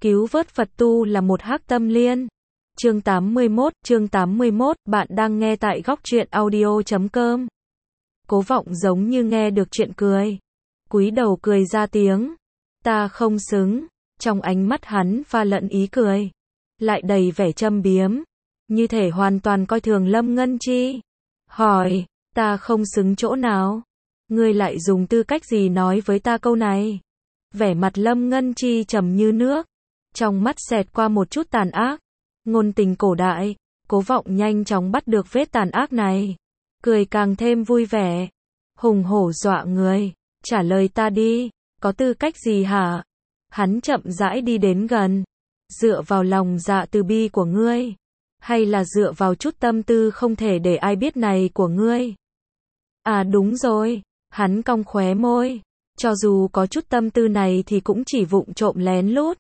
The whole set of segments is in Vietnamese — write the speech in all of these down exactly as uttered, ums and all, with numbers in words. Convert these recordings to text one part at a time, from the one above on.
Cứu vớt Phật tu là một hắc tâm liên. Chương tám mươi mốt, chương tám mươi mốt, bạn đang nghe tại góc truyện audio chấm com. Cố Vọng giống như nghe được chuyện cười. Cúi đầu cười ra tiếng. Ta không xứng. Trong ánh mắt hắn pha lẫn ý cười. Lại đầy vẻ châm biếm. Như thể hoàn toàn coi thường Lâm Ngân Chi. Hỏi, ta không xứng chỗ nào? Ngươi lại dùng tư cách gì nói với ta câu này? Vẻ mặt Lâm Ngân Chi trầm như nước. Trong mắt xẹt qua một chút tàn ác. Ngôn tình cổ đại. Cố Vọng nhanh chóng bắt được vết tàn ác này. Cười càng thêm vui vẻ. Hùng hổ dọa người. Trả lời ta đi. Có tư cách gì hả? Hắn chậm rãi đi đến gần. Dựa vào lòng dạ từ bi của ngươi. Hay là dựa vào chút tâm tư không thể để ai biết này của ngươi? À đúng rồi. Hắn cong khóe môi. Cho dù có chút tâm tư này thì cũng chỉ vụng trộm lén lút.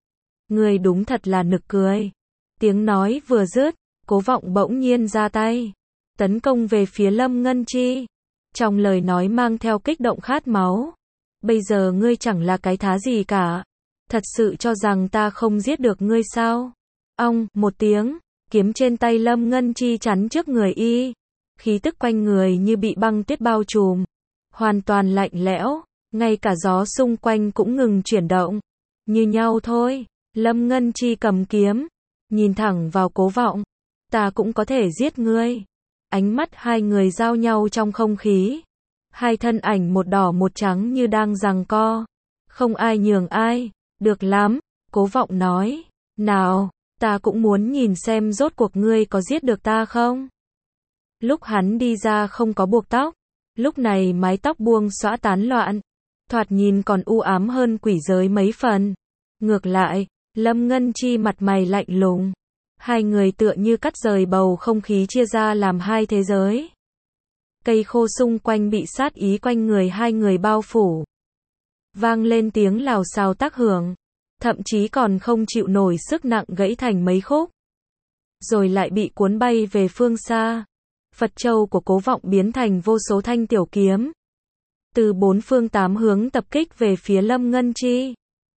Ngươi đúng thật là nực cười. Tiếng nói vừa dứt, Cố Vọng bỗng nhiên ra tay. Tấn công về phía Lâm Ngân Chi. Trong lời nói mang theo kích động khát máu. Bây giờ ngươi chẳng là cái thá gì cả. Thật sự cho rằng ta không giết được ngươi sao? Ong, một tiếng, kiếm trên tay Lâm Ngân Chi chắn trước người y. Khí tức quanh người như bị băng tuyết bao trùm. Hoàn toàn lạnh lẽo, ngay cả gió xung quanh cũng ngừng chuyển động. Như nhau thôi, Lâm Ngân Chi cầm kiếm, nhìn thẳng vào Cố Vọng. Ta cũng có thể giết ngươi. Ánh mắt hai người giao nhau trong không khí. Hai thân ảnh một đỏ một trắng như đang giằng co. Không ai nhường ai. Được lắm, Cố Vọng nói. Nào, ta cũng muốn nhìn xem rốt cuộc ngươi có giết được ta không? Lúc hắn đi ra không có buộc tóc. Lúc này mái tóc buông xõa tán loạn. Thoạt nhìn còn u ám hơn quỷ giới mấy phần. Ngược lại, Lâm Ngân Chi mặt mày lạnh lùng. Hai người tựa như cắt rời bầu không khí chia ra làm hai thế giới. Cây khô xung quanh bị sát ý quanh người hai người bao phủ. Vang lên tiếng lào xào tác hưởng. Thậm chí còn không chịu nổi sức nặng gãy thành mấy khúc. Rồi lại bị cuốn bay về phương xa. Phật châu của Cố Vọng biến thành vô số thanh tiểu kiếm. Từ bốn phương tám hướng tập kích về phía Lâm Ngân Chi.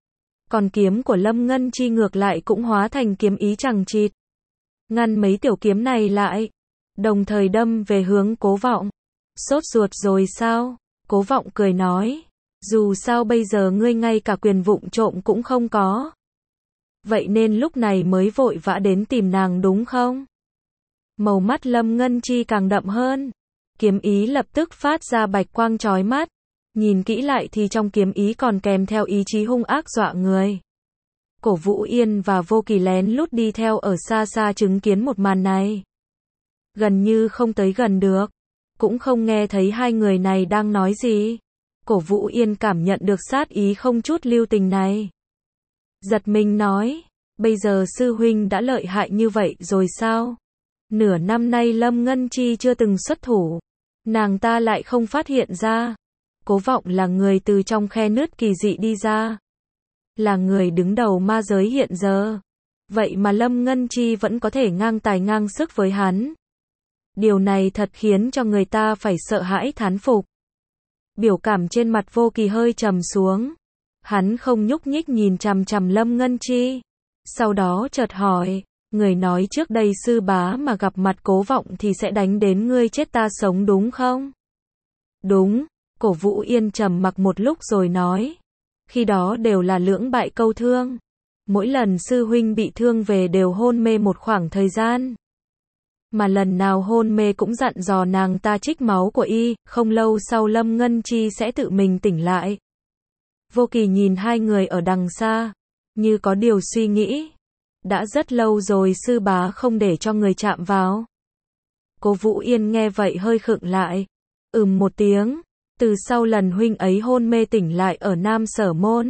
Còn kiếm của Lâm Ngân Chi ngược lại cũng hóa thành kiếm ý chằng chịt. Ngăn mấy tiểu kiếm này lại. Đồng thời đâm về hướng Cố Vọng. Sốt ruột rồi sao? Cố Vọng cười nói. Dù sao bây giờ ngươi ngay cả quyền vụng trộm cũng không có. Vậy nên lúc này mới vội vã đến tìm nàng đúng không? Màu mắt Lâm Ngân Chi càng đậm hơn. Kiếm ý lập tức phát ra bạch quang chói mắt. Nhìn kỹ lại thì trong kiếm ý còn kèm theo ý chí hung ác dọa người. Cổ Vũ Yên và Vô Kỳ lén lút đi theo ở xa xa chứng kiến một màn này. Gần như không tới gần được. Cũng không nghe thấy hai người này đang nói gì. Cổ Vũ Yên cảm nhận được sát ý không chút lưu tình này. Giật mình nói. Bây giờ sư huynh đã lợi hại như vậy rồi sao? Nửa năm nay Lâm Ngân Chi chưa từng xuất thủ. Nàng ta lại không phát hiện ra. Cố Vọng là người từ trong khe nứt kỳ dị đi ra. Là người đứng đầu ma giới hiện giờ. Vậy mà Lâm Ngân Chi vẫn có thể ngang tài ngang sức với hắn. Điều này thật khiến cho người ta phải sợ hãi thán phục. Biểu cảm trên mặt Vô Kỳ hơi trầm xuống. Hắn không nhúc nhích nhìn chằm chằm Lâm Ngân Chi. Sau đó chợt hỏi. Người nói trước đây sư bá mà gặp mặt Cố Vọng thì sẽ đánh đến ngươi chết ta sống đúng không? Đúng. Cổ Vũ Yên trầm mặc một lúc rồi nói. Khi đó đều là lưỡng bại câu thương. Mỗi lần sư huynh bị thương về đều hôn mê một khoảng thời gian. Mà lần nào hôn mê cũng dặn dò nàng ta trích máu của y, không lâu sau Lâm Ngân Chi sẽ tự mình tỉnh lại. Vô Kỳ nhìn hai người ở đằng xa, như có điều suy nghĩ. Đã rất lâu rồi sư bá không để cho người chạm vào. Cố Vũ Yên nghe vậy hơi khựng lại. Ừm một tiếng. Từ sau lần huynh ấy hôn mê tỉnh lại ở Nam Sở Môn.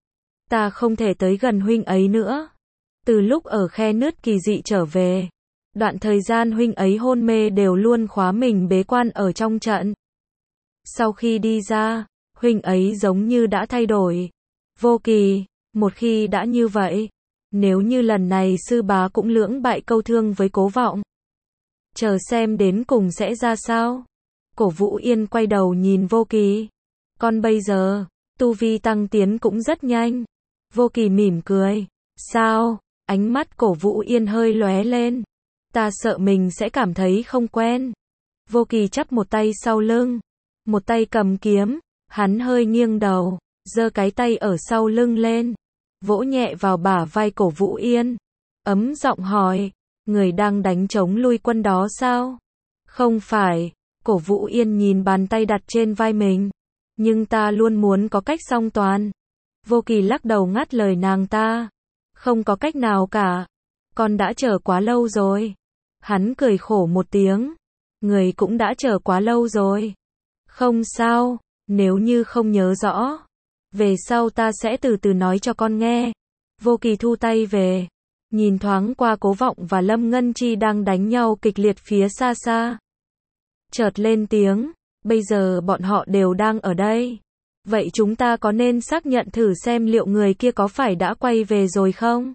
Ta không thể tới gần huynh ấy nữa. Từ lúc ở khe nứt kỳ dị trở về. Đoạn thời gian huynh ấy hôn mê đều luôn khóa mình bế quan ở trong trận. Sau khi đi ra, huynh ấy giống như đã thay đổi. Vô Kỳ, một khi đã như vậy. Nếu như lần này sư bá cũng lưỡng bại câu thương với Cố Vọng. Chờ xem đến cùng sẽ ra sao. Cổ Vũ Yên quay đầu nhìn Vô Kỳ. Còn bây giờ, tu vi tăng tiến cũng rất nhanh. Vô Kỳ mỉm cười. Sao? Ánh mắt Cổ Vũ Yên hơi lóe lên. Ta sợ mình sẽ cảm thấy không quen. Vô Kỳ chắp một tay sau lưng, một tay cầm kiếm, hắn hơi nghiêng đầu, giơ cái tay ở sau lưng lên, vỗ nhẹ vào bả vai Cổ Vũ Yên, ấm giọng hỏi, người đang đánh chống lui quân đó sao? Không phải, Cổ Vũ Yên nhìn bàn tay đặt trên vai mình, nhưng ta luôn muốn có cách song toàn. Vô Kỳ lắc đầu ngắt lời nàng ta, không có cách nào cả, con đã chờ quá lâu rồi. Hắn cười khổ một tiếng, người cũng đã chờ quá lâu rồi. Không sao, nếu như không nhớ rõ, về sau ta sẽ từ từ nói cho con nghe. Vô Kỳ thu tay về, nhìn thoáng qua Cố Vọng và Lâm Ngân Chi đang đánh nhau kịch liệt phía xa xa. Chợt lên tiếng, bây giờ bọn họ đều đang ở đây. Vậy chúng ta có nên xác nhận thử xem liệu người kia có phải đã quay về rồi không?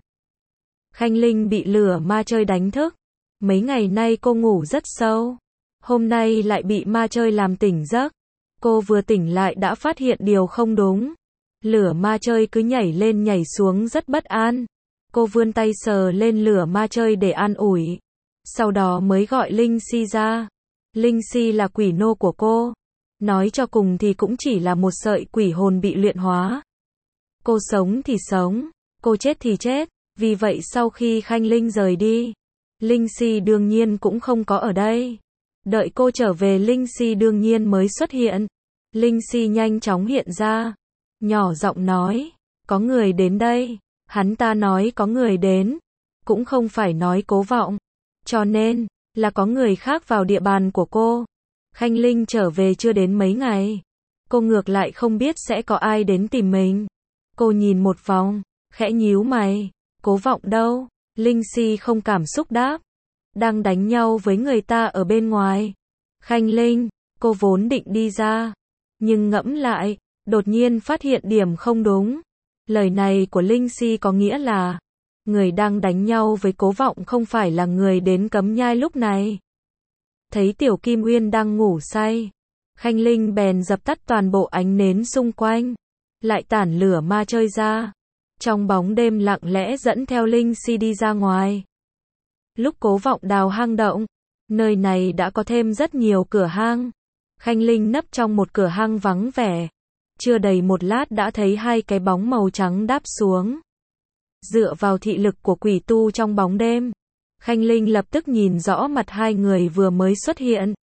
Khanh Linh bị lửa ma chơi đánh thức. Mấy ngày nay cô ngủ rất sâu. Hôm nay lại bị ma chơi làm tỉnh giấc. Cô vừa tỉnh lại đã phát hiện điều không đúng. Lửa ma chơi cứ nhảy lên nhảy xuống rất bất an. Cô vươn tay sờ lên lửa ma chơi để an ủi. Sau đó mới gọi Linh Si ra. Linh Si là quỷ nô của cô. Nói cho cùng thì cũng chỉ là một sợi quỷ hồn bị luyện hóa. Cô sống thì sống, cô chết thì chết. Vì vậy sau khi Khanh Linh rời đi, Linh Si đương nhiên cũng không có ở đây. Đợi cô trở về Linh Si đương nhiên mới xuất hiện. Linh Si nhanh chóng hiện ra, nhỏ giọng nói, có người đến đây. Hắn ta nói có người đến, cũng không phải nói Cố Vọng. Cho nên, là có người khác vào địa bàn của cô. Khanh Linh trở về chưa đến mấy ngày. Cô ngược lại không biết sẽ có ai đến tìm mình. Cô nhìn một vòng, khẽ nhíu mày. Cố Vọng đâu? Linh Si không cảm xúc đáp. Đang đánh nhau với người ta ở bên ngoài. Khanh Linh, cô vốn định đi ra. Nhưng ngẫm lại, đột nhiên phát hiện điểm không đúng. Lời này của Linh Si có nghĩa là, người đang đánh nhau với Cố Vọng không phải là người đến Cấm Nhai lúc này. Thấy Tiểu Kim Uyên đang ngủ say, Khanh Linh bèn dập tắt toàn bộ ánh nến xung quanh, lại tản lửa ma chơi ra. Trong bóng đêm lặng lẽ dẫn theo Linh Si đi ra ngoài. Lúc Cố Vọng đào hang động, nơi này đã có thêm rất nhiều cửa hang. Khanh Linh nấp trong một cửa hang vắng vẻ. Chưa đầy một lát đã thấy hai cái bóng màu trắng đáp xuống. Dựa vào thị lực của quỷ tu trong bóng đêm, Khanh Linh lập tức nhìn rõ mặt hai người vừa mới xuất hiện.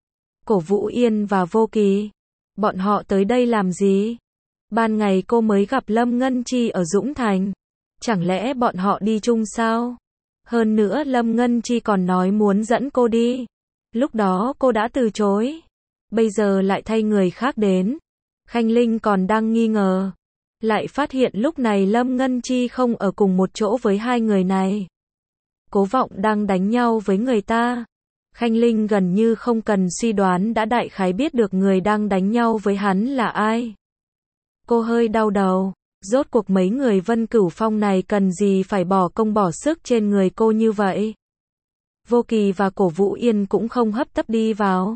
Cổ Vũ Yên và Vô Kỳ. Bọn họ tới đây làm gì? Ban ngày cô mới gặp Lâm Ngân Chi ở Dũng Thành. Chẳng lẽ bọn họ đi chung sao? Hơn nữa Lâm Ngân Chi còn nói muốn dẫn cô đi. Lúc đó cô đã từ chối. Bây giờ lại thay người khác đến. Khanh Linh còn đang nghi ngờ. Lại phát hiện lúc này Lâm Ngân Chi không ở cùng một chỗ với hai người này. Cố Vọng đang đánh nhau với người ta. Khanh Linh gần như không cần suy đoán đã đại khái biết được người đang đánh nhau với hắn là ai. Cô hơi đau đầu. Rốt cuộc mấy người Vân Cửu Phong này cần gì phải bỏ công bỏ sức trên người cô như vậy? Vô Kỳ và Cổ Vũ Yên cũng không hấp tấp đi vào.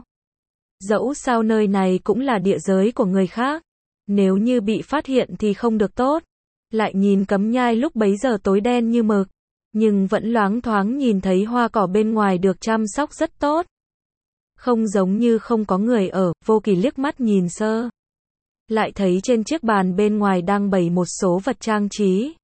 Dẫu sao nơi này cũng là địa giới của người khác. Nếu như bị phát hiện thì không được tốt. Lại nhìn Cấm Nhai lúc bấy giờ tối đen như mực. Nhưng vẫn loáng thoáng nhìn thấy hoa cỏ bên ngoài được chăm sóc rất tốt. Không giống như không có người ở. Vô Kỳ liếc mắt nhìn sơ. Lại thấy trên chiếc bàn bên ngoài đang bày một số vật trang trí.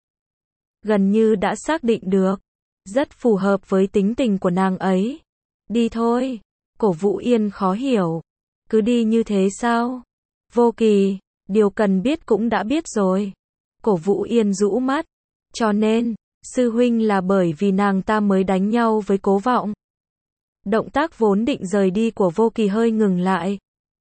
Gần như đã xác định được. Rất phù hợp với tính tình của nàng ấy. Đi thôi. Cổ Vũ Yên khó hiểu. Cứ đi như thế sao? Vô Kỳ, điều cần biết cũng đã biết rồi. Cổ Vũ Yên rũ mắt. Cho nên, sư huynh là bởi vì nàng ta mới đánh nhau với Cố Vọng. Động tác vốn định rời đi của Vô Kỳ hơi ngừng lại.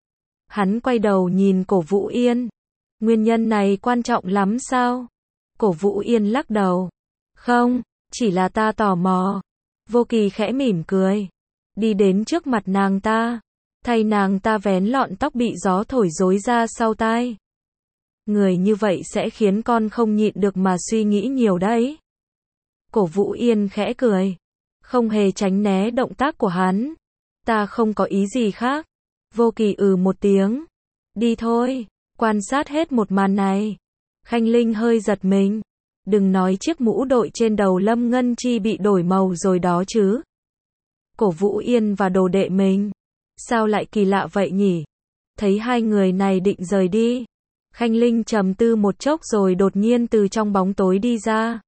Hắn quay đầu nhìn Cổ Vũ Yên. Nguyên nhân này quan trọng lắm sao? Cổ Vũ Yên lắc đầu. Không, chỉ là ta tò mò. Vô Kỳ khẽ mỉm cười. Đi đến trước mặt nàng ta. Thay nàng ta vén lọn tóc bị gió thổi rối ra sau tai. Người như vậy sẽ khiến con không nhịn được mà suy nghĩ nhiều đấy. Cổ Vũ Yên khẽ cười. Không hề tránh né động tác của hắn. Ta không có ý gì khác. Vô Kỳ ừ một tiếng. Đi thôi, quan sát hết một màn này. Khanh Linh hơi giật mình. Đừng nói chiếc mũ đội trên đầu Lâm Ngân Chi bị đổi màu rồi đó chứ. Cổ Vũ Yên và đồ đệ mình. Sao lại kỳ lạ vậy nhỉ? Thấy hai người này định rời đi. Khanh Linh trầm tư một chốc rồi đột nhiên từ trong bóng tối đi ra.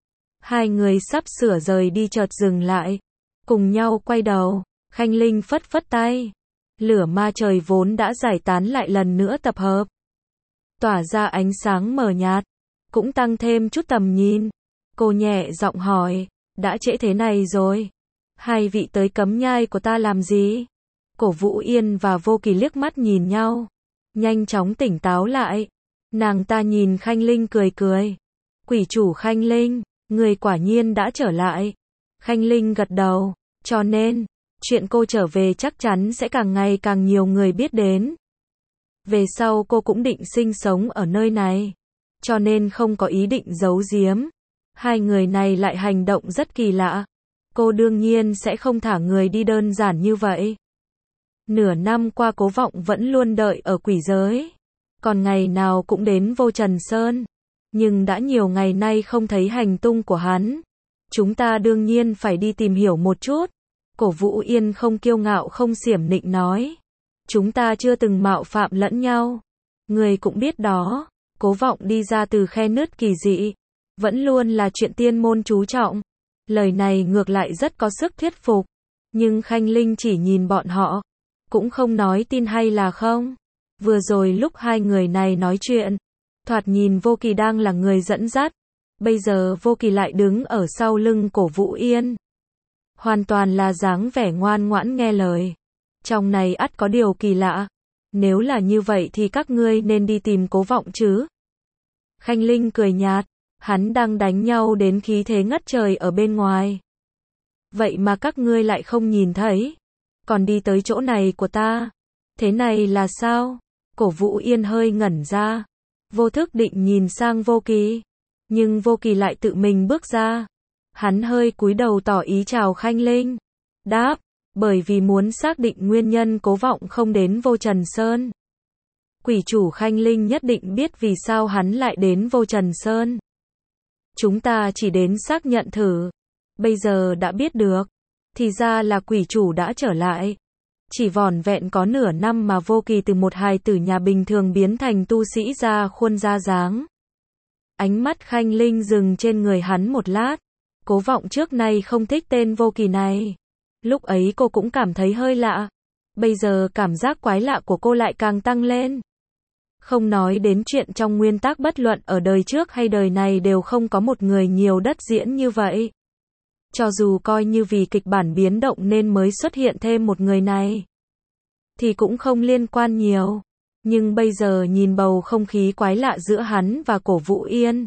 Hai người sắp sửa rời đi chợt dừng lại. Cùng nhau quay đầu. Khanh Linh phất phất tay. Lửa ma trời vốn đã giải tán lại lần nữa tập hợp. Tỏa ra ánh sáng mờ nhạt. Cũng tăng thêm chút tầm nhìn. Cô nhẹ giọng hỏi. Đã trễ thế này rồi. Hai vị tới cấm nhai của ta làm gì? Cổ Vũ Yên và Vô Kỳ liếc mắt nhìn nhau. Nhanh chóng tỉnh táo lại. Nàng ta nhìn Khanh Linh cười cười. Quỷ chủ Khanh Linh, người quả nhiên đã trở lại. Khanh Linh gật đầu. Cho nên, chuyện cô trở về chắc chắn sẽ càng ngày càng nhiều người biết đến. Về sau cô cũng định sinh sống ở nơi này. Cho nên không có ý định giấu giếm. Hai người này lại hành động rất kỳ lạ. Cô đương nhiên sẽ không thả người đi đơn giản như vậy. Nửa năm qua Cố Vọng vẫn luôn đợi ở quỷ giới. Còn ngày nào cũng đến Vô Trần Sơn. Nhưng đã nhiều ngày nay không thấy hành tung của hắn. Chúng ta đương nhiên phải đi tìm hiểu một chút. Cổ Vũ Yên không kiêu ngạo không xiểm nịnh nói. Chúng ta chưa từng mạo phạm lẫn nhau. Người cũng biết đó. Cố Vọng đi ra từ khe nứt kỳ dị. Vẫn luôn là chuyện tiên môn chú trọng. Lời này ngược lại rất có sức thuyết phục. Nhưng Khanh Linh chỉ nhìn bọn họ. Cũng không nói tin hay là không. Vừa rồi lúc hai người này nói chuyện. Thoạt nhìn Vô Kỳ đang là người dẫn dắt. Bây giờ Vô Kỳ lại đứng ở sau lưng Cổ Vũ Yên. Hoàn toàn là dáng vẻ ngoan ngoãn nghe lời. Trong này ắt có điều kỳ lạ. Nếu là như vậy thì các ngươi nên đi tìm Cố Vọng chứ. Khanh Linh cười nhạt. Hắn đang đánh nhau đến khí thế ngất trời ở bên ngoài. Vậy mà các ngươi lại không nhìn thấy. Còn đi tới chỗ này của ta. Thế này là sao? Cổ Vũ Yên hơi ngẩn ra. Vô thức định nhìn sang Vô Kỳ. Nhưng Vô Kỳ lại tự mình bước ra. Hắn hơi cúi đầu tỏ ý chào Khanh Linh. Đáp. Bởi vì muốn xác định nguyên nhân Cố Vọng không đến Vô Trần Sơn. Quỷ chủ Khanh Linh nhất định biết vì sao hắn lại đến Vô Trần Sơn. Chúng ta chỉ đến xác nhận thử. Bây giờ đã biết được. Thì ra là quỷ chủ đã trở lại. Chỉ vỏn vẹn có nửa năm mà Vô Kỳ từ một hài tử nhà bình thường biến thành tu sĩ ra khuôn ra dáng. Ánh mắt Khanh Linh dừng trên người hắn một lát. Cố Vọng trước nay không thích tên Vô Kỳ này. Lúc ấy cô cũng cảm thấy hơi lạ. Bây giờ cảm giác quái lạ của cô lại càng tăng lên. Không nói đến chuyện trong nguyên tắc bất luận ở đời trước hay đời này đều không có một người nhiều đất diễn như vậy. Cho dù coi như vì kịch bản biến động nên mới xuất hiện thêm một người này. Thì cũng không liên quan nhiều. Nhưng bây giờ nhìn bầu không khí quái lạ giữa hắn và Cổ Vũ Yên.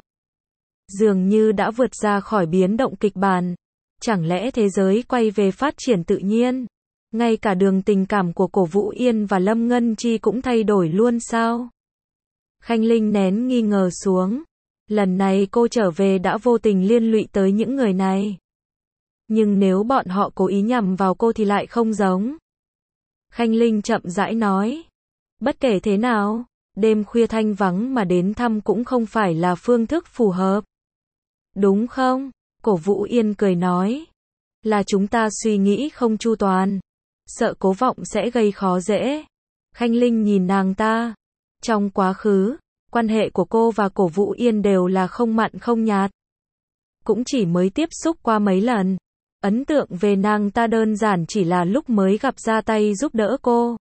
Dường như đã vượt ra khỏi biến động kịch bản. Chẳng lẽ thế giới quay về phát triển tự nhiên? Ngay cả đường tình cảm của Cổ Vũ Yên và Lâm Ngân Chi cũng thay đổi luôn sao? Khanh Linh nén nghi ngờ xuống. Lần này cô trở về đã vô tình liên lụy tới những người này. Nhưng nếu bọn họ cố ý nhằm vào cô thì lại không giống. Khanh Linh chậm rãi nói. Bất kể thế nào, đêm khuya thanh vắng mà đến thăm cũng không phải là phương thức phù hợp. Đúng không? Cổ Vũ Yên cười nói. Là chúng ta suy nghĩ không chu toàn. Sợ Cố Vọng sẽ gây khó dễ. Khanh Linh nhìn nàng ta. Trong quá khứ, quan hệ của cô và Cổ Vũ Yên đều là không mặn không nhạt. Cũng chỉ mới tiếp xúc qua mấy lần. Ấn tượng về nàng ta đơn giản chỉ là lúc mới gặp ra tay giúp đỡ cô.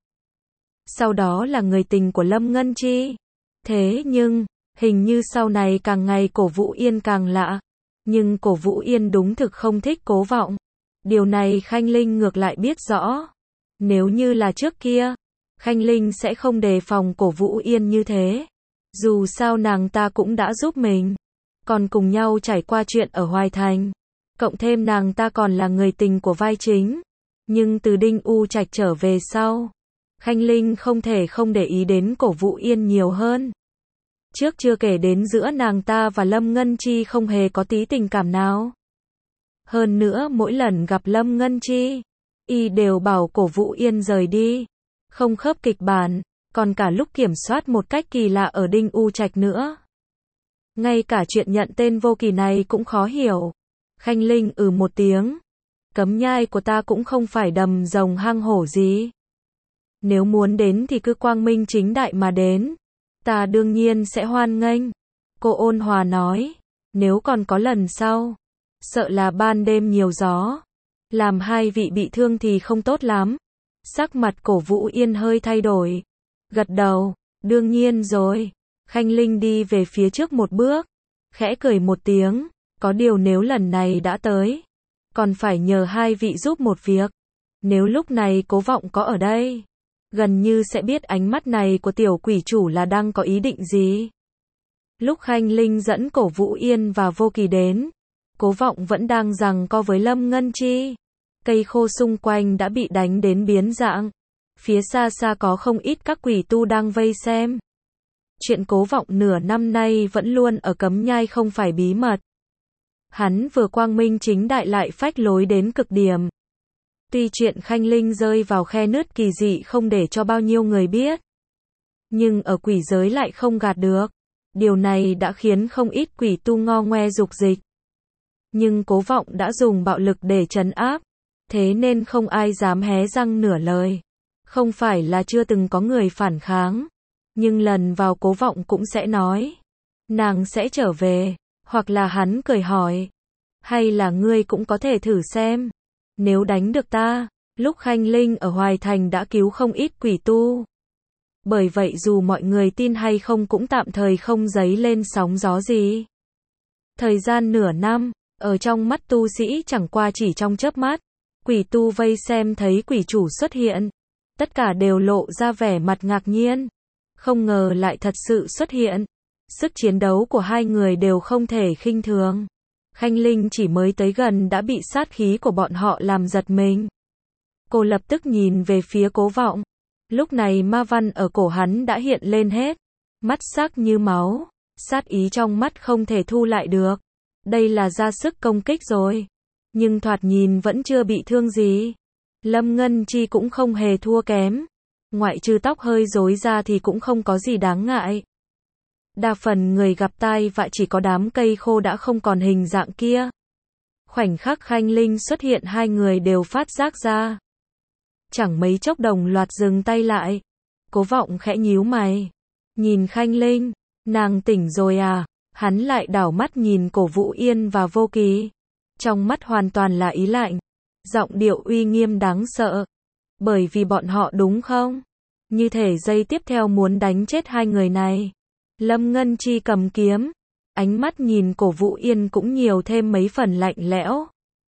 Sau đó là người tình của Lâm Ngân Chi. Thế nhưng, hình như sau này càng ngày Cổ Vũ Yên càng lạ. Nhưng Cổ Vũ Yên đúng thực không thích Cố Vọng. Điều này Khanh Linh ngược lại biết rõ. Nếu như là trước kia, Khanh Linh sẽ không đề phòng Cổ Vũ Yên như thế. Dù sao nàng ta cũng đã giúp mình. Còn cùng nhau trải qua chuyện ở Hoài Thành. Cộng thêm nàng ta còn là người tình của vai chính. Nhưng từ Đinh U Trạch trở về sau, Khanh Linh không thể không để ý đến Cổ Vũ Yên nhiều hơn. Trước chưa kể đến giữa nàng ta và Lâm Ngân Chi không hề có tí tình cảm nào. Hơn nữa mỗi lần gặp Lâm Ngân Chi, y đều bảo Cổ Vũ Yên rời đi. Không khớp kịch bản, còn cả lúc kiểm soát một cách kỳ lạ ở Đinh U Trạch nữa. Ngay cả chuyện nhận tên vô kỳ này cũng khó hiểu. Khanh Linh ừ một tiếng. Cấm nhai của ta cũng không phải đầm rồng hang hổ gì. Nếu muốn đến thì cứ quang minh chính đại mà đến. Ta đương nhiên sẽ hoan nghênh. Cô ôn hòa nói. Nếu còn có lần sau. Sợ là ban đêm nhiều gió. Làm hai vị bị thương thì không tốt lắm. Sắc mặt Cổ Vũ Yên hơi thay đổi. Gật đầu. Đương nhiên rồi. Khanh Linh đi về phía trước một bước. Khẽ cười một tiếng. Có điều nếu lần này đã tới. Còn phải nhờ hai vị giúp một việc. Nếu lúc này Cố Vọng có ở đây. Gần như sẽ biết ánh mắt này của tiểu quỷ chủ là đang có ý định gì. Lúc Khanh Linh dẫn Cổ Vũ Yên và Vô Kỳ đến. Cố Vọng vẫn đang giằng co với Lâm Ngân Chi. Cây khô xung quanh đã bị đánh đến biến dạng. Phía xa xa có không ít các quỷ tu đang vây xem. Chuyện Cố Vọng nửa năm nay vẫn luôn ở cấm nhai không phải bí mật. Hắn vừa quang minh chính đại lại phách lối đến cực điểm. Tuy chuyện Khanh Linh rơi vào khe nứt kỳ dị không để cho bao nhiêu người biết. Nhưng ở quỷ giới lại không gạt được. Điều này đã khiến không ít quỷ tu ngo ngoe dục dịch. Nhưng Cố Vọng đã dùng bạo lực để trấn áp. Thế nên không ai dám hé răng nửa lời. Không phải là chưa từng có người phản kháng. Nhưng lần vào Cố Vọng cũng sẽ nói. Nàng sẽ trở về. Hoặc là hắn cười hỏi. Hay là ngươi cũng có thể thử xem. Nếu đánh được ta. Lúc Khanh Linh ở Hoài Thành đã cứu không ít quỷ tu. Bởi vậy dù mọi người tin hay không cũng tạm thời không dấy lên sóng gió gì. Thời gian nửa năm. Ở trong mắt tu sĩ chẳng qua chỉ trong chớp mắt. Quỷ tu vây xem thấy quỷ chủ xuất hiện. Tất cả đều lộ ra vẻ mặt ngạc nhiên. Không ngờ lại thật sự xuất hiện. Sức chiến đấu của hai người đều không thể khinh thường. Khanh Linh chỉ mới tới gần đã bị sát khí của bọn họ làm giật mình. Cô lập tức nhìn về phía Cố Vọng. Lúc này ma văn ở cổ hắn đã hiện lên hết. Mắt sắc như máu. Sát ý trong mắt không thể thu lại được. Đây là ra sức công kích rồi. Nhưng thoạt nhìn vẫn chưa bị thương gì. Lâm Ngân Chi cũng không hề thua kém. Ngoại trừ tóc hơi rối ra thì cũng không có gì đáng ngại. Đa phần người gặp tai vạ chỉ có đám cây khô đã không còn hình dạng kia. Khoảnh khắc Khanh Linh xuất hiện hai người đều phát giác ra. Chẳng mấy chốc đồng loạt dừng tay lại. Cố Vọng khẽ nhíu mày. Nhìn Khanh Linh. Nàng tỉnh rồi à? Hắn lại đảo mắt nhìn Cổ Vũ Yên và Vô Kỳ. Trong mắt hoàn toàn là ý lạnh. Giọng điệu uy nghiêm đáng sợ. Bởi vì bọn họ đúng không? Như thể giây tiếp theo muốn đánh chết hai người này. Lâm Ngân Chi cầm kiếm. Ánh mắt nhìn Cổ Vũ Yên cũng nhiều thêm mấy phần lạnh lẽo.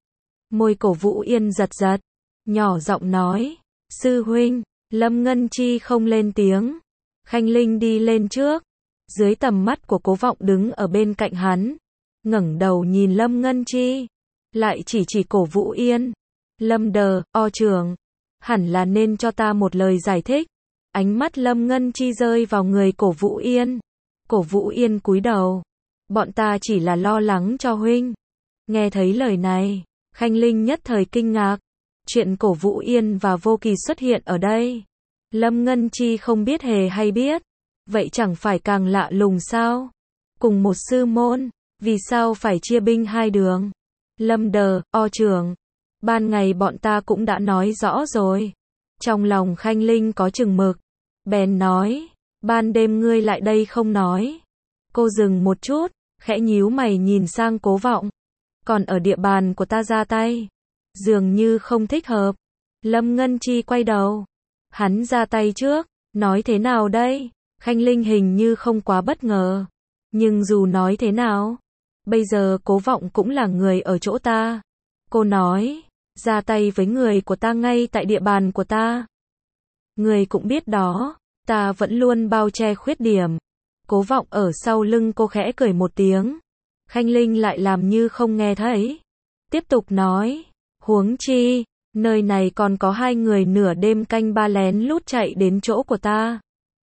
Môi Cổ Vũ Yên giật giật. Nhỏ giọng nói. Sư huynh. Lâm Ngân Chi không lên tiếng. Khanh Linh đi lên trước. Dưới tầm mắt của Cố Vọng đứng ở bên cạnh hắn. Ngẩng đầu nhìn Lâm Ngân Chi. Lại chỉ chỉ Cổ Vũ Yên. Lâm đờ, o trưởng. Hẳn là nên cho ta một lời giải thích. Ánh mắt Lâm Ngân Chi rơi vào người Cổ Vũ Yên. Cổ Vũ Yên cúi đầu. Bọn ta chỉ là lo lắng cho huynh. Nghe thấy lời này, Khanh Linh nhất thời kinh ngạc. Chuyện Cổ Vũ Yên và Vô Kỳ xuất hiện ở đây. Lâm Ngân Chi không biết hề hay biết. Vậy chẳng phải càng lạ lùng sao? Cùng một sư môn, vì sao phải chia binh hai đường? Lâm đờ, o trưởng. Ban ngày bọn ta cũng đã nói rõ rồi. Trong lòng Khanh Linh có chừng mực. Bèn nói. Ban đêm ngươi lại đây không nói. Cô dừng một chút, khẽ nhíu mày nhìn sang Cố Vọng. Còn ở địa bàn của ta ra tay. Dường như không thích hợp. Lâm Ngân Chi quay đầu. Hắn ra tay trước. Nói thế nào đây? Khanh Linh hình như không quá bất ngờ. Nhưng dù nói thế nào, bây giờ Cố Vọng cũng là người ở chỗ ta. Cô nói, ra tay với người của ta ngay tại địa bàn của ta. Người cũng biết đó, ta vẫn luôn bao che khuyết điểm. Cố Vọng ở sau lưng cô khẽ cười một tiếng. Khanh Linh lại làm như không nghe thấy. Tiếp tục nói, huống chi, nơi này còn có hai người nửa đêm canh ba lén lút chạy đến chỗ của ta.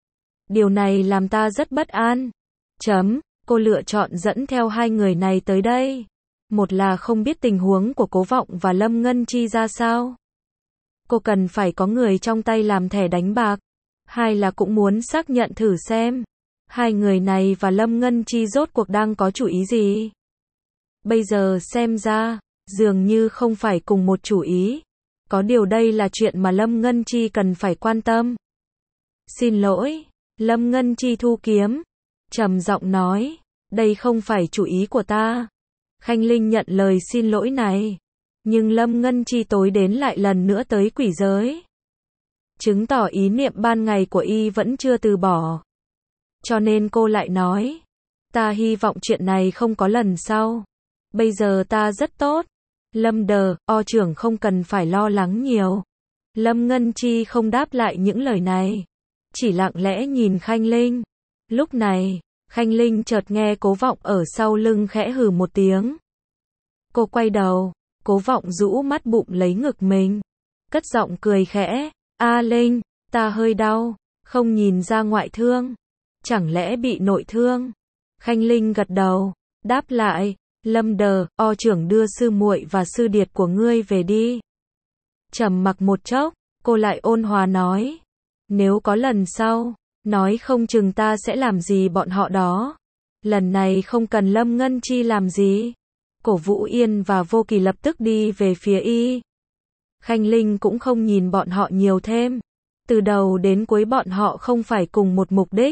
Điều này làm ta rất bất an. Chấm, cô lựa chọn dẫn theo hai người này tới đây. Một là không biết tình huống của Cố Vọng và Lâm Ngân Chi ra sao. Cô cần phải có người trong tay làm thẻ đánh bạc. Hai là cũng muốn xác nhận thử xem. Hai người này và Lâm Ngân Chi rốt cuộc đang có chủ ý gì? Bây giờ xem ra, dường như không phải cùng một chủ ý. Có điều đây là chuyện mà Lâm Ngân Chi cần phải quan tâm. Xin lỗi, Lâm Ngân Chi thu kiếm, trầm giọng nói, đây không phải chủ ý của ta. Khanh Linh nhận lời xin lỗi này, nhưng Lâm Ngân Chi tối đến lại lần nữa tới quỷ giới, chứng tỏ ý niệm ban ngày của y vẫn chưa từ bỏ. Cho nên cô lại nói, ta hy vọng chuyện này không có lần sau. Bây giờ ta rất tốt. Lâm đờ, o trưởng không cần phải lo lắng nhiều. Lâm Ngân Chi không đáp lại những lời này, chỉ lặng lẽ nhìn Khanh Linh. Lúc này, Khanh Linh chợt nghe Cố Vọng ở sau lưng khẽ hừ một tiếng. Cô quay đầu, Cố Vọng rũ mắt bụng lấy ngực mình, cất giọng cười khẽ, A Linh, ta hơi đau, không nhìn ra ngoại thương, chẳng lẽ bị nội thương? Khanh Linh gật đầu, đáp lại, Lâm đờ, o trưởng đưa sư muội và sư điệt của ngươi về đi. Trầm mặc một chốc, cô lại ôn hòa nói, nếu có lần sau, nói không chừng ta sẽ làm gì bọn họ đó. Lần này không cần Lâm Ngân Chi làm gì. Cổ Vũ Yên và Vô Kỳ lập tức đi về phía y. Khanh Linh cũng không nhìn bọn họ nhiều thêm. Từ đầu đến cuối bọn họ không phải cùng một mục đích.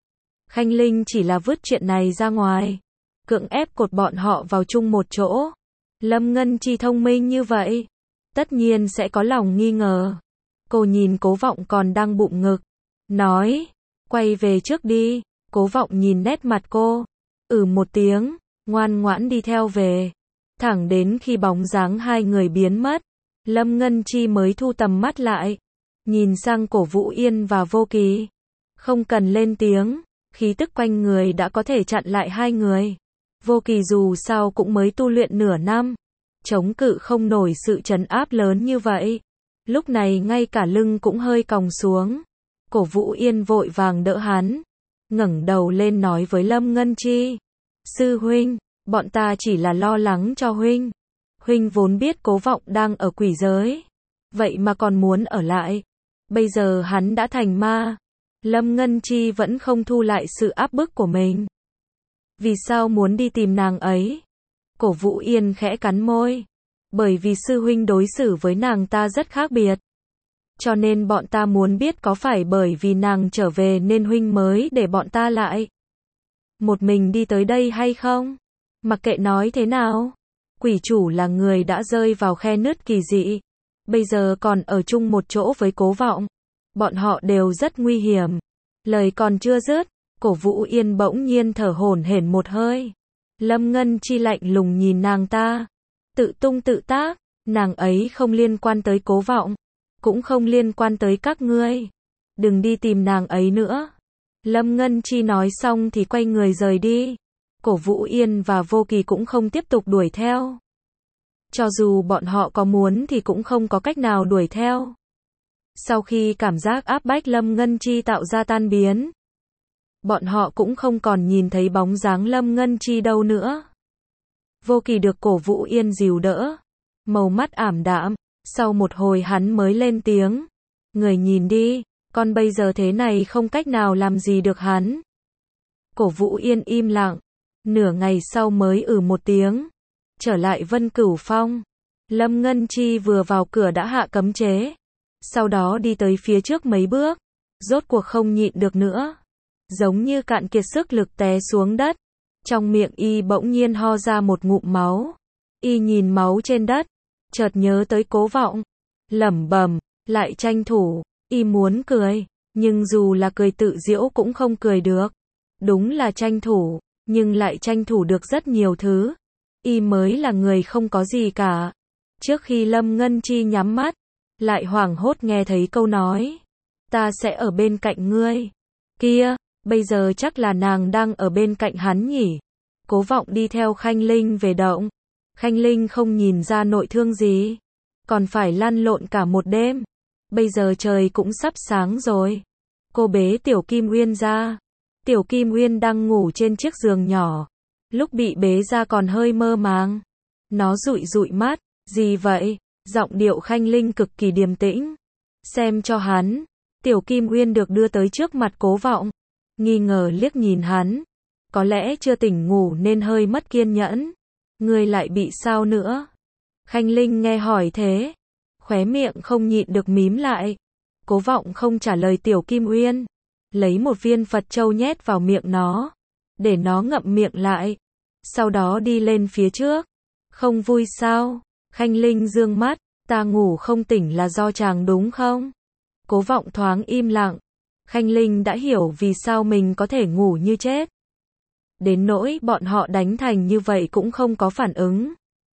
Khanh Linh chỉ là vứt chuyện này ra ngoài, cưỡng ép cột bọn họ vào chung một chỗ. Lâm Ngân Chi thông minh như vậy, tất nhiên sẽ có lòng nghi ngờ. Cô nhìn Cố Vọng còn đang bụng ngực, nói, quay về trước đi. Cố Vọng nhìn nét mặt cô, ừ một tiếng, ngoan ngoãn đi theo về. Thẳng đến khi bóng dáng hai người biến mất, Lâm Ngân Chi mới thu tầm mắt lại, nhìn sang Cổ Vũ Yên và Vô Kỳ. Không cần lên tiếng, khí tức quanh người đã có thể chặn lại hai người. Vô Kỳ dù sao cũng mới tu luyện nửa năm, chống cự không nổi sự trấn áp lớn như vậy. Lúc này ngay cả lưng cũng hơi còng xuống. Cổ Vũ Yên vội vàng đỡ hắn, ngẩng đầu lên nói với Lâm Ngân Chi, sư huynh, bọn ta chỉ là lo lắng cho huynh. Huynh vốn biết Cố Vọng đang ở quỷ giới, vậy mà còn muốn ở lại. Bây giờ hắn đã thành ma. Lâm Ngân Chi vẫn không thu lại sự áp bức của mình. Vì sao muốn đi tìm nàng ấy? Cổ Vũ Yên khẽ cắn môi. Bởi vì sư huynh đối xử với nàng ta rất khác biệt. Cho nên bọn ta muốn biết có phải bởi vì nàng trở về nên huynh mới để bọn ta lại một mình đi tới đây hay không? Mặc kệ nói thế nào, quỷ chủ là người đã rơi vào khe nứt kỳ dị, bây giờ còn ở chung một chỗ với Cố Vọng. Bọn họ đều rất nguy hiểm. Lời còn chưa dứt, Cổ Vũ Yên bỗng nhiên thở hổn hển một hơi. Lâm Ngân Chi lạnh lùng nhìn nàng ta, tự tung tự tác, nàng ấy không liên quan tới Cố Vọng, cũng không liên quan tới các ngươi. Đừng đi tìm nàng ấy nữa. Lâm Ngân Chi nói xong thì quay người rời đi. Cổ Vũ Yên và Vô Kỳ cũng không tiếp tục đuổi theo. Cho dù bọn họ có muốn thì cũng không có cách nào đuổi theo. Sau khi cảm giác áp bách Lâm Ngân Chi tạo ra tan biến, bọn họ cũng không còn nhìn thấy bóng dáng Lâm Ngân Chi đâu nữa. Vô Kỳ được Cổ Vũ Yên dìu đỡ, màu mắt ảm đạm, sau một hồi hắn mới lên tiếng, người nhìn đi, con bây giờ thế này không cách nào làm gì được hắn. Cổ Vũ Yên im lặng, nửa ngày sau mới ừ một tiếng, trở lại Vân Cửu Phong. Lâm Ngân Chi vừa vào cửa đã hạ cấm chế, sau đó đi tới phía trước mấy bước, rốt cuộc không nhịn được nữa, giống như cạn kiệt sức lực té xuống đất. Trong miệng y bỗng nhiên ho ra một ngụm máu. Y nhìn máu trên đất, chợt nhớ tới Cố Vọng, lẩm bẩm, lại tranh thủ. Y muốn cười, nhưng dù là cười tự giễu cũng không cười được. Đúng là tranh thủ, nhưng lại tranh thủ được rất nhiều thứ. Y mới là người không có gì cả. Trước khi Lâm Ngân Chi nhắm mắt, lại hoảng hốt nghe thấy câu nói, ta sẽ ở bên cạnh ngươi. Kia, bây giờ chắc là nàng đang ở bên cạnh hắn nhỉ. Cố Vọng đi theo Khanh Linh về động. Khanh Linh không nhìn ra nội thương gì, còn phải lăn lộn cả một đêm. Bây giờ trời cũng sắp sáng rồi. Cô bế Tiểu Kim Uyên ra. Tiểu Kim Uyên đang ngủ trên chiếc giường nhỏ. Lúc bị bế ra còn hơi mơ màng. Nó dụi dụi mắt, gì vậy? Giọng điệu Khanh Linh cực kỳ điềm tĩnh. Xem cho hắn. Tiểu Kim Uyên được đưa tới trước mặt Cố Vọng. nghi ngờ liếc nhìn hắn. Có lẽ chưa tỉnh ngủ nên hơi mất kiên nhẫn. Ngươi lại bị sao nữa? Khanh Linh nghe hỏi thế, khóe miệng không nhịn được mím lại. Cố Vọng không trả lời Tiểu Kim Uyên, lấy một viên Phật châu nhét vào miệng nó, để nó ngậm miệng lại, sau đó đi lên phía trước. Không vui sao? Khanh Linh dương mắt, ta ngủ không tỉnh là do chàng đúng không? Cố Vọng thoáng im lặng. Khanh Linh đã hiểu vì sao mình có thể ngủ như chết. Đến nỗi bọn họ đánh thành như vậy cũng không có phản ứng.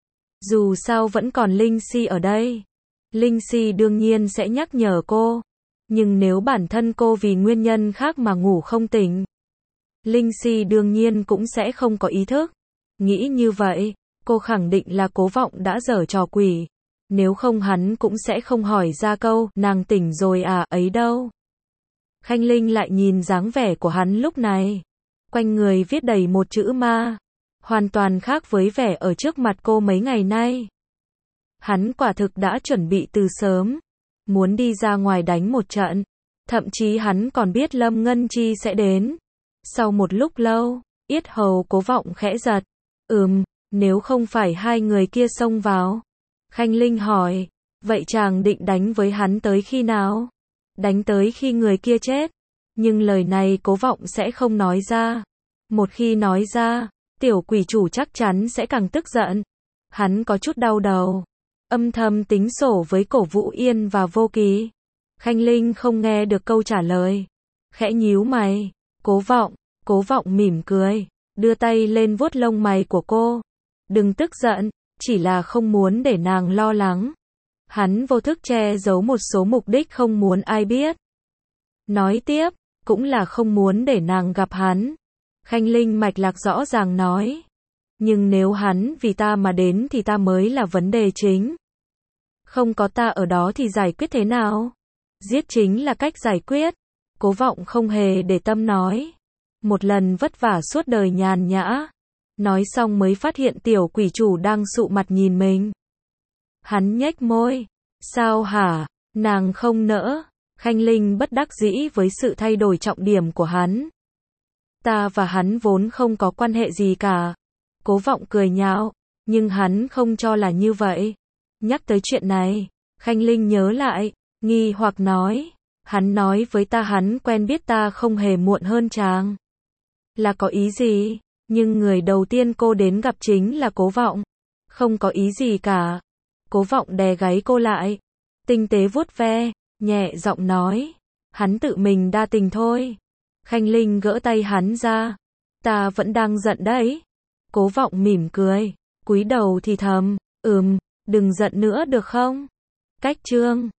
Dù sao vẫn còn Linh Si ở đây. Linh Si đương nhiên sẽ nhắc nhở cô. Nhưng nếu bản thân cô vì nguyên nhân khác mà ngủ không tỉnh, Linh Si đương nhiên cũng sẽ không có ý thức. Nghĩ như vậy, cô khẳng định là Cố Vọng đã giở trò quỷ. Nếu không hắn cũng sẽ không hỏi ra câu, nàng tỉnh rồi à, ấy đâu. Khanh Linh lại nhìn dáng vẻ của hắn lúc này. Quanh người viết đầy một chữ ma. Hoàn toàn khác với vẻ ở trước mặt cô mấy ngày nay. Hắn quả thực đã chuẩn bị từ sớm. Muốn đi ra ngoài đánh một trận. Thậm chí hắn còn biết Lâm Ngân Chi sẽ đến. Sau một lúc lâu, yết hầu Cố Vọng khẽ giật. Ừm, nếu không phải hai người kia xông vào. Khanh Linh hỏi, vậy chàng định đánh với hắn tới khi nào? Đánh tới khi người kia chết. Nhưng lời này Cố Vọng sẽ không nói ra. Một khi nói ra, tiểu quỷ chủ chắc chắn sẽ càng tức giận. Hắn có chút đau đầu. Âm thầm tính sổ với Cổ Vũ Yên và Vô Kỳ. Khanh Linh không nghe được câu trả lời. Khẽ nhíu mày. Cố Vọng, Cố Vọng mỉm cười. Đưa tay lên vuốt lông mày của cô. Đừng tức giận, chỉ là không muốn để nàng lo lắng. Hắn vô thức che giấu một số mục đích không muốn ai biết. Nói tiếp, cũng là không muốn để nàng gặp hắn. Khanh Linh mạch lạc rõ ràng nói. Nhưng nếu hắn vì ta mà đến thì ta mới là vấn đề chính. Không có ta ở đó thì giải quyết thế nào? Giết chính là cách giải quyết. Cố Vọng không hề để tâm nói. Một lần vất vả suốt đời nhàn nhã. Nói xong mới phát hiện tiểu quỷ chủ đang sụ mặt nhìn mình. Hắn nhếch môi. Sao hả? Nàng không nỡ. Khanh Linh bất đắc dĩ với sự thay đổi trọng điểm của hắn. Ta và hắn vốn không có quan hệ gì cả. Cố Vọng cười nhạo. Nhưng hắn không cho là như vậy. Nhắc tới chuyện này, Khanh Linh nhớ lại, nghi hoặc nói. Hắn nói với ta hắn quen biết ta không hề muộn hơn chàng. Là có ý gì? Nhưng người đầu tiên cô đến gặp chính là Cố Vọng. Không có ý gì cả. Cố Vọng đè gáy cô lại. Tinh tế vuốt ve, nhẹ giọng nói. Hắn tự mình đa tình thôi. Khanh Linh gỡ tay hắn ra. Ta vẫn đang giận đấy. Cố Vọng mỉm cười. Cúi đầu thì thầm. Ừm, đừng giận nữa được không? Cách chương.